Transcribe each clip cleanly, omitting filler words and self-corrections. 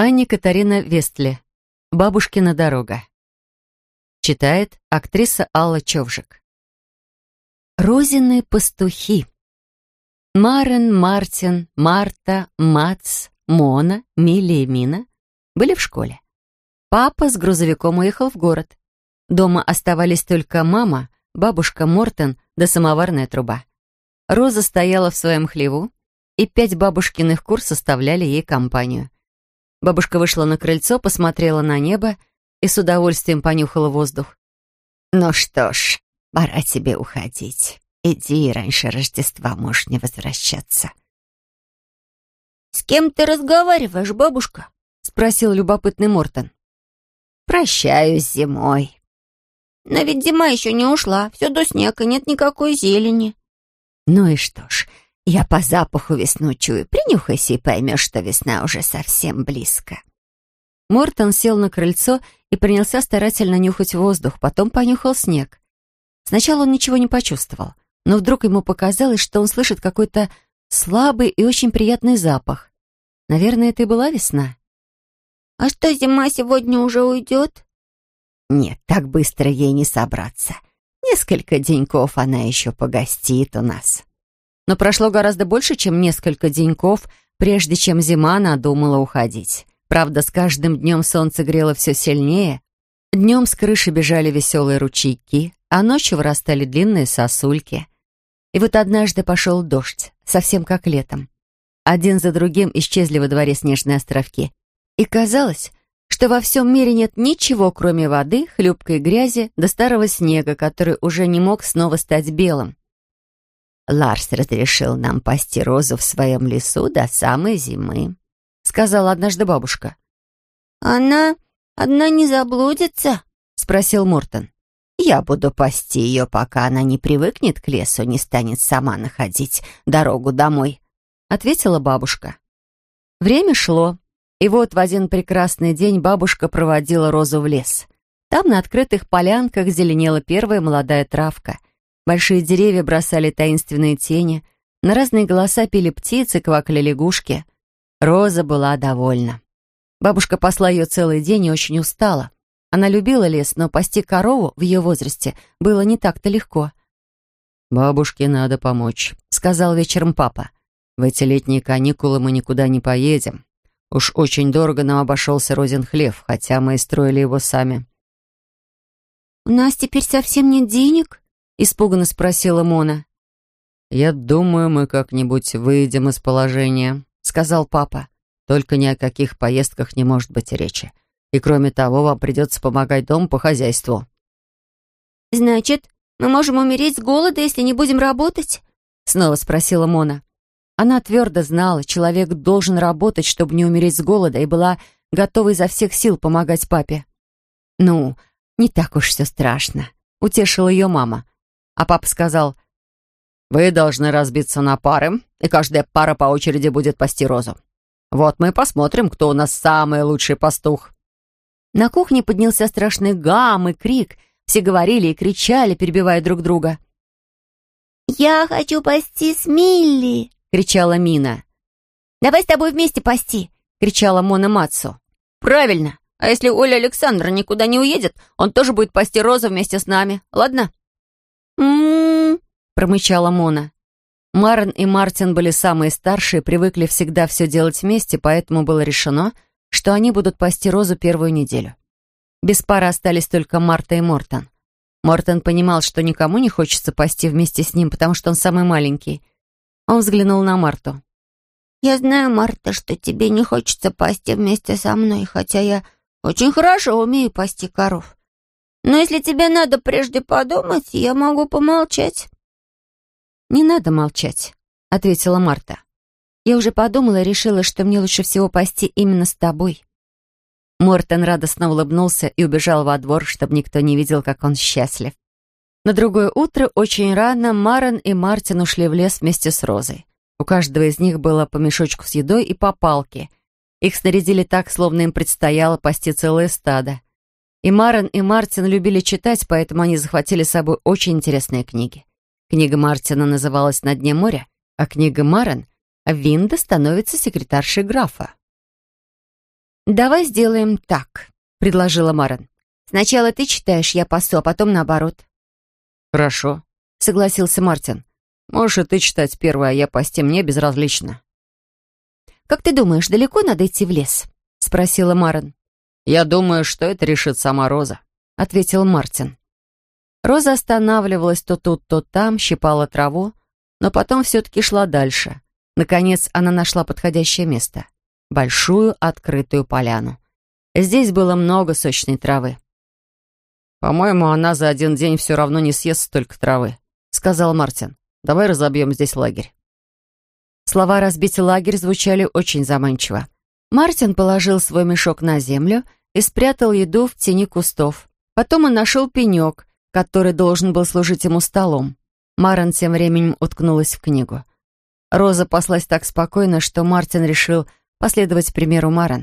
Анне Катарина Вестли. «Бабушкина дорога». Читает актриса Алла Човжик. Розины пастухи. Марен, Мартин, Марта, Мац, Мона, Милли и Мина были в школе. Папа с грузовиком уехал в город. Дома оставались только мама, бабушка Мортен да самоварная труба. Роза стояла в своем хлеву, и 5 бабушкиных кур составляли ей компанию. Бабушка вышла на крыльцо, посмотрела на небо и с удовольствием понюхала воздух. «Ну что ж, пора тебе уходить. Иди, раньше Рождества можешь не возвращаться». «С кем ты разговариваешь, бабушка?» — спросил любопытный Мортен. «Прощаюсь с зимой». «Но ведь зима еще не ушла, все до снега, нет никакой зелени». «Ну и что ж, я по запаху весну чую. Принюхайся и поймешь, что весна уже совсем близко». Мортен сел на крыльцо и принялся старательно нюхать воздух, потом понюхал снег. Сначала он ничего не почувствовал, но вдруг ему показалось, что он слышит какой-то слабый и очень приятный запах. Наверное, это и была весна. «А что, зима сегодня уже уйдет?» «Нет, так быстро ей не собраться. Несколько деньков она еще погостит у нас». Но прошло гораздо больше, чем несколько деньков, прежде чем зима надумала уходить. Правда, с каждым днем солнце грело все сильнее. Днем с крыши бежали веселые ручейки, а ночью вырастали длинные сосульки. И вот однажды пошел дождь, совсем как летом. Один за другим исчезли во дворе снежные островки. И казалось, что во всем мире нет ничего, кроме воды, хлюпкой грязи да старого снега, который уже не мог снова стать белым. «Ларс разрешил нам пасти розу в своем лесу до самой зимы», — сказала однажды бабушка. «Она одна не заблудится?» — спросил Мортен. «Я буду пасти ее, пока она не привыкнет к лесу, не станет сама находить дорогу домой», — ответила бабушка. Время шло, и вот в один прекрасный день бабушка проводила Розу в лес. Там на открытых полянках зеленела первая молодая травка. Большие деревья бросали таинственные тени, на разные голоса пели птицы, квакали лягушки. Роза была довольна. Бабушка пасла ее целый день и очень устала. Она любила лес, но пасти корову в ее возрасте было не так-то легко. «Бабушке надо помочь», — сказал вечером папа. «В эти летние каникулы мы никуда не поедем. Уж очень дорого нам обошелся Розин хлев, хотя мы и строили его сами». «У нас теперь совсем нет денег?» — испуганно спросила Мона. «Я думаю, мы как-нибудь выйдем из положения», — сказал папа. «Только ни о каких поездках не может быть речи. И кроме того, вам придется помогать дому по хозяйству». «Значит, мы можем умереть с голода, если не будем работать?» — снова спросила Мона. Она твердо знала, человек должен работать, чтобы не умереть с голода, и была готова изо всех сил помогать папе. «Ну, не так уж все страшно», — утешила ее мама. А папа сказал: «Вы должны разбиться на пары, и каждая пара по очереди будет пасти Розу. Вот мы и посмотрим, кто у нас самый лучший пастух». На кухне поднялся страшный гам и крик. Все говорили и кричали, перебивая друг друга. «Я хочу пасти с Милли!» — кричала Мина. «Давай с тобой вместе пасти!» — кричала Мона Мацу. «Правильно! А если Оля Александра никуда не уедет, он тоже будет пасти Розу вместе с нами, ладно?» «М-м-м», промычала Мона. Марен и Мартин были самые старшие, привыкли всегда все делать вместе, поэтому было решено, что они будут пасти Розу первую неделю. Без пары остались только Марта и Мортен. Мортен понимал, что никому не хочется пасти вместе с ним, потому что он самый маленький. Он взглянул на Марту. «Я знаю, Марта, что тебе не хочется пасти вместе со мной, хотя я очень хорошо умею пасти коров. Но если тебе надо прежде подумать, я могу помолчать». «Не надо молчать», — ответила Марта. «Я уже подумала и решила, что мне лучше всего пасти именно с тобой». Мортен радостно улыбнулся и убежал во двор, чтобы никто не видел, как он счастлив. На другое утро, очень рано, Марен и Мартин ушли в лес вместе с Розой. У каждого из них было по мешочку с едой и по палке. Их снарядили так, словно им предстояло пасти целое стадо. И Марен, и Мартин любили читать, поэтому они захватили с собой очень интересные книги. Книга Мартина называлась «На дне моря», а книга Марен «Винда становится секретаршей графа». «Давай сделаем так», — предложила Марен. «Сначала ты читаешь, я пасу, а потом наоборот». «Хорошо», — согласился Мартин. «Можешь и ты читать первое, а я пасти, мне безразлично». «Как ты думаешь, далеко надо идти в лес?» — спросила Марен. «Я думаю, что это решит сама Роза», — ответил Мартин. Роза останавливалась то тут, то там, щипала траву, но потом все-таки шла дальше. Наконец она нашла подходящее место. Большую открытую поляну. Здесь было много сочной травы. «По-моему, она за один день все равно не съест столько травы», — сказал Мартин. «Давай разобьем здесь лагерь». Слова «разбить лагерь» звучали очень заманчиво. Мартин положил свой мешок на землю и спрятал еду в тени кустов. Потом он нашел пенек, который должен был служить ему столом. Марен тем временем уткнулась в книгу. Роза паслась так спокойно, что Мартин решил последовать примеру Марен.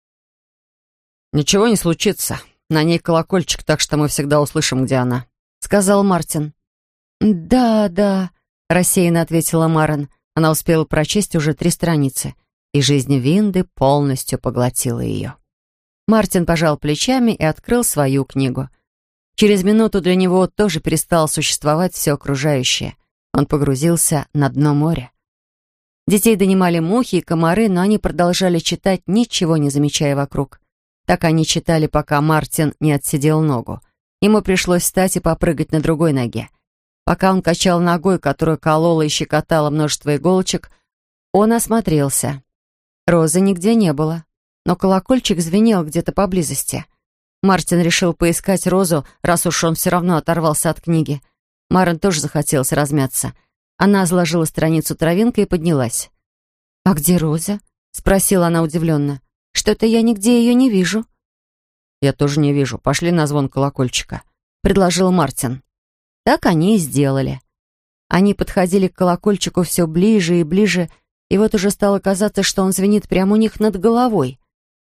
«Ничего не случится. На ней колокольчик, так что мы всегда услышим, где она», — сказал Мартин. «Да, да», — рассеянно ответила Марен. Она успела прочесть уже 3 страницы, и жизнь Винды полностью поглотила ее. Мартин пожал плечами и открыл свою книгу. Через минуту для него тоже перестало существовать все окружающее. Он погрузился на дно моря. Детей донимали мухи и комары, но они продолжали читать, ничего не замечая вокруг. Так они читали, пока Мартин не отсидел ногу. Ему пришлось встать и попрыгать на другой ноге. Пока он качал ногой, которую колола и щекотала множество иголочек, он осмотрелся. Розы нигде не было, но колокольчик звенел где-то поблизости. Мартин решил поискать Розу, раз уж он все равно оторвался от книги. Марен тоже захотелось размяться. Она сложила страницу травинкой и поднялась. «А где Роза?» — спросила она удивленно. «Что-то я нигде ее не вижу». «Я тоже не вижу. Пошли на звон колокольчика», — предложил Мартин. Так они и сделали. Они подходили к колокольчику все ближе и ближе, и вот уже стало казаться, что он звенит прямо у них над головой.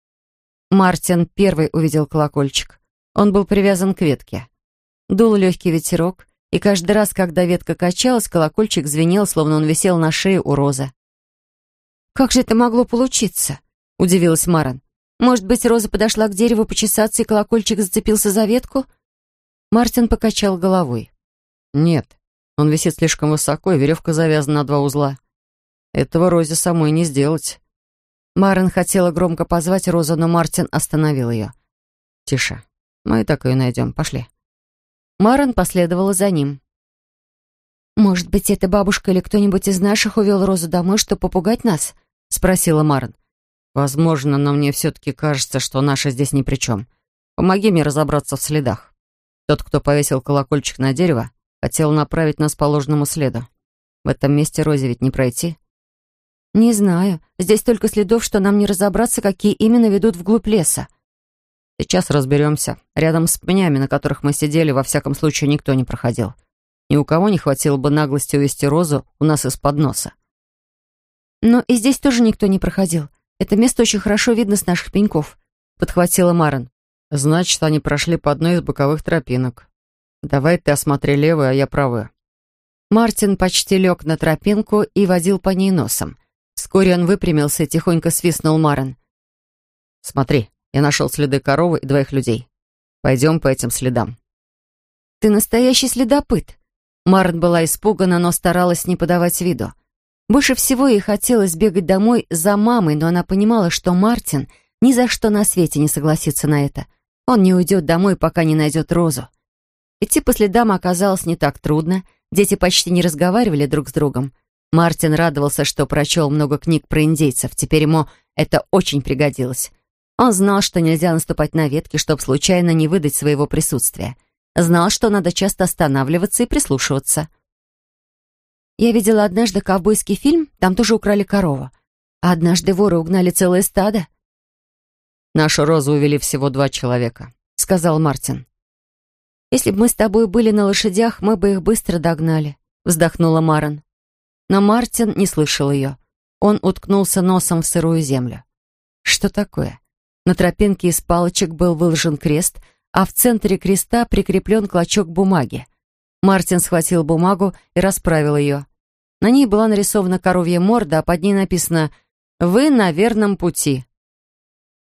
Мартин первый увидел колокольчик. Он был привязан к ветке. Дул легкий ветерок, и каждый раз, когда ветка качалась, колокольчик звенел, словно он висел на шее у Розы. «Как же это могло получиться?» — удивилась Марен. «Может быть, Роза подошла к дереву почесаться, и колокольчик зацепился за ветку?» Мартин покачал головой. «Нет, он висит слишком высоко, и веревка завязана на 2 узла. Этого Розе самой не сделать». Марен хотела громко позвать Розу, но Мартин остановил ее. «Тише, мы и так ее найдем, пошли». Марен последовала за ним. «Может быть, эта бабушка или кто-нибудь из наших увел Розу домой, чтобы попугать нас?» — спросила Марен. «Возможно, но мне все-таки кажется, что наша здесь ни при чем. Помоги мне разобраться в следах. Тот, кто повесил колокольчик на дерево, хотел направить нас по ложному следу. В этом месте Розе ведь не пройти». «Не знаю. Здесь столько следов, что нам не разобраться, какие именно ведут вглубь леса». «Сейчас разберемся. Рядом с пнями, на которых мы сидели, во всяком случае никто не проходил. Ни у кого не хватило бы наглости увести Розу у нас из-под носа». «Но и здесь тоже никто не проходил. Это место очень хорошо видно с наших пеньков», — подхватила Марен. «Значит, они прошли по одной из боковых тропинок. Давай ты осмотри левую, а я правую». Мартин почти лег на тропинку и водил по ней носом. Вскоре он выпрямился и тихонько свистнул Марен. «Смотри, я нашел следы коровы и 2 людей. Пойдем по этим следам». «Ты настоящий следопыт». Марен была испугана, но старалась не подавать виду. Больше всего ей хотелось бегать домой за мамой, но она понимала, что Мартин ни за что на свете не согласится на это. Он не уйдет домой, пока не найдет Розу. Идти по следам оказалось не так трудно. Дети почти не разговаривали друг с другом. Мартин радовался, что прочел много книг про индейцев. Теперь ему это очень пригодилось. Он знал, что нельзя наступать на ветки, чтобы случайно не выдать своего присутствия. Знал, что надо часто останавливаться и прислушиваться. Я видела однажды ковбойский фильм, там тоже украли корову. А однажды воры угнали целое стадо. «Нашу Розу увели всего 2 человека», — сказал Мартин. «Если бы мы с тобой были на лошадях, мы бы их быстро догнали», — вздохнула Марен. Но Мартин не слышал ее. Он уткнулся носом в сырую землю. Что такое? На тропинке из палочек был выложен крест, а в центре креста прикреплен клочок бумаги. Мартин схватил бумагу и расправил ее. На ней была нарисована коровья морда, а под ней написано «Вы на верном пути».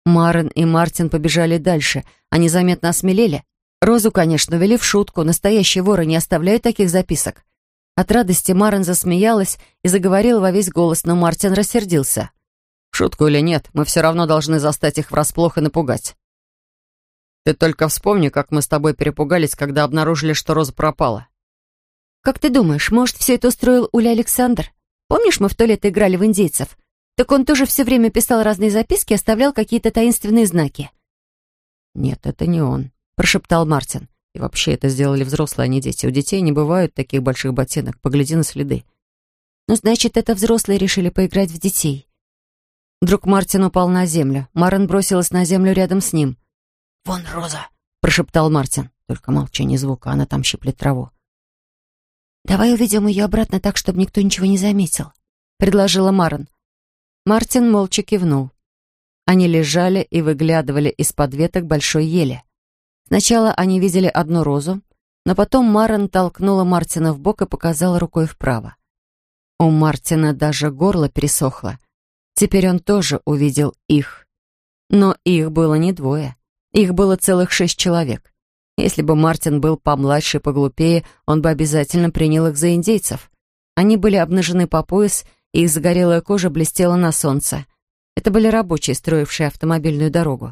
Марен и Мартин побежали дальше. Они заметно осмелели. Розу, конечно, вели в шутку. Настоящие воры не оставляют таких записок. От радости Марен засмеялась и заговорила во весь голос, но Мартин рассердился. «В шутку или нет, мы все равно должны застать их врасплох и напугать. Ты только вспомни, как мы с тобой перепугались, когда обнаружили, что Роза пропала». «Как ты думаешь, может, все это устроил Уля Александр? Помнишь, мы в то лето играли в индейцев? Так он тоже все время писал разные записки и оставлял какие-то таинственные знаки». «Нет, это не он», — прошептал Мартин. «И вообще это сделали взрослые, а не дети. У детей не бывает таких больших ботинок. Погляди на следы». «Ну, значит, это взрослые решили поиграть в детей». Вдруг Мартин упал на землю. Марен бросилась на землю рядом с ним. «Вон Роза!» — прошептал Мартин. «Только молчи, ни звука, она там щиплет траву». «Давай уведем ее обратно так, чтобы никто ничего не заметил», — предложила Марен. Мартин молча кивнул. Они лежали и выглядывали из-под веток большой ели. Сначала они видели одну розу, но потом Марен толкнула Мартина в бок и показала рукой вправо. У Мартина даже горло пересохло. Теперь он тоже увидел их. Но их было не двое. Их было целых 6 человек. Если бы Мартин был помладше и поглупее, он бы обязательно принял их за индейцев. Они были обнажены по пояс, и их загорелая кожа блестела на солнце. Это были рабочие, строившие автомобильную дорогу.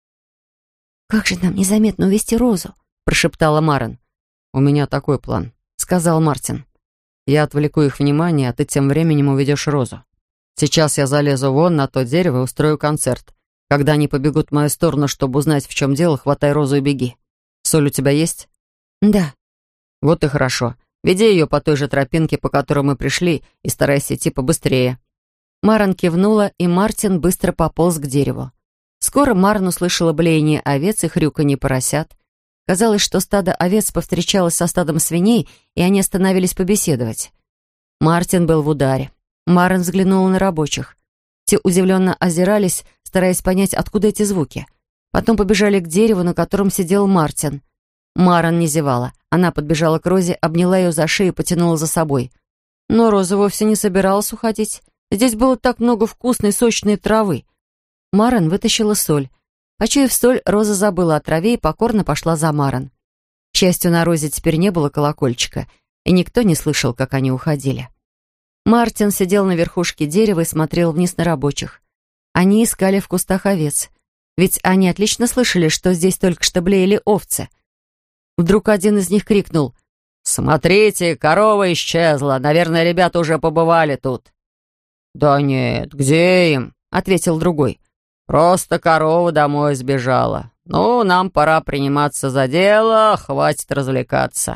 «Как же нам незаметно увести Розу?» — прошептала Марен. «У меня такой план», — сказал Мартин. «Я отвлеку их внимание, а ты тем временем уведешь Розу. Сейчас я залезу вон на то дерево и устрою концерт. Когда они побегут в мою сторону, чтобы узнать, в чем дело, хватай Розу и беги. Соль у тебя есть?» «Да». «Вот и хорошо. Веди ее по той же тропинке, по которой мы пришли, и старайся идти побыстрее». Марен кивнула, и Мартин быстро пополз к дереву. Скоро Марен услышала блеяние овец и хрюканье поросят. Казалось, что стадо овец повстречалось со стадом свиней, и они остановились побеседовать. Мартин был в ударе. Марен взглянула на рабочих. Те удивленно озирались, стараясь понять, откуда эти звуки. Потом побежали к дереву, на котором сидел Мартин. Марен не зевала. Она подбежала к Розе, обняла ее за шею и потянула за собой. Но Роза вовсе не собиралась уходить. Здесь было так много вкусной, сочной травы. Марен вытащила соль. Почуяв соль, Роза забыла о траве и покорно пошла за Марен. К счастью, на Розе теперь не было колокольчика, и никто не слышал, как они уходили. Мартин сидел на верхушке дерева и смотрел вниз на рабочих. Они искали в кустах овец, ведь они отлично слышали, что здесь только что блеяли овцы. Вдруг один из них крикнул: «Смотрите, корова исчезла. Наверное, ребята уже побывали тут». «Да нет, где им?» — ответил другой. «Просто корова домой сбежала. Ну, нам пора приниматься за дело, хватит развлекаться».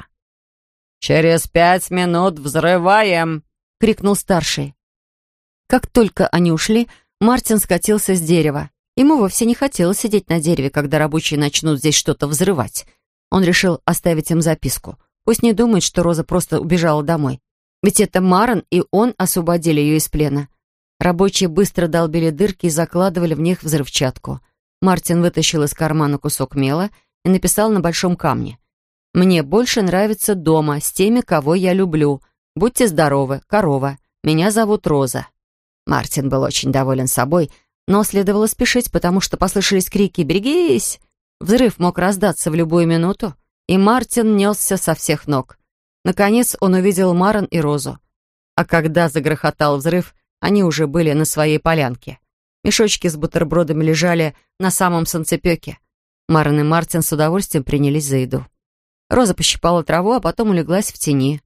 «Через 5 минут взрываем!» — крикнул старший. Как только они ушли, Мартин скатился с дерева. Ему вовсе не хотелось сидеть на дереве, когда рабочие начнут здесь что-то взрывать. Он решил оставить им записку. Пусть не думает, что Роза просто убежала домой. Ведь это Марен и он освободили ее из плена. Рабочие быстро долбили дырки и закладывали в них взрывчатку. Мартин вытащил из кармана кусок мела и написал на большом камне: «Мне больше нравится дома, с теми, кого я люблю. Будьте здоровы, корова. Меня зовут Роза». Мартин был очень доволен собой, но следовало спешить, потому что послышались крики «Берегись!». Взрыв мог раздаться в любую минуту, и Мартин несся со всех ног. Наконец он увидел Марен и Розу. А когда загрохотал взрыв, они уже были на своей полянке. Мешочки с бутербродами лежали на самом солнцепёке. Марен и Мартин с удовольствием принялись за еду. Роза пощипала траву, а потом улеглась в тени.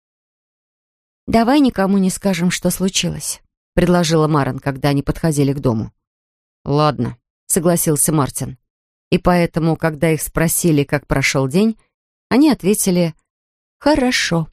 «Давай никому не скажем, что случилось», — предложила Марен, когда они подходили к дому. «Ладно», — согласился Мартин. И поэтому, когда их спросили, как прошел день, они ответили «хорошо».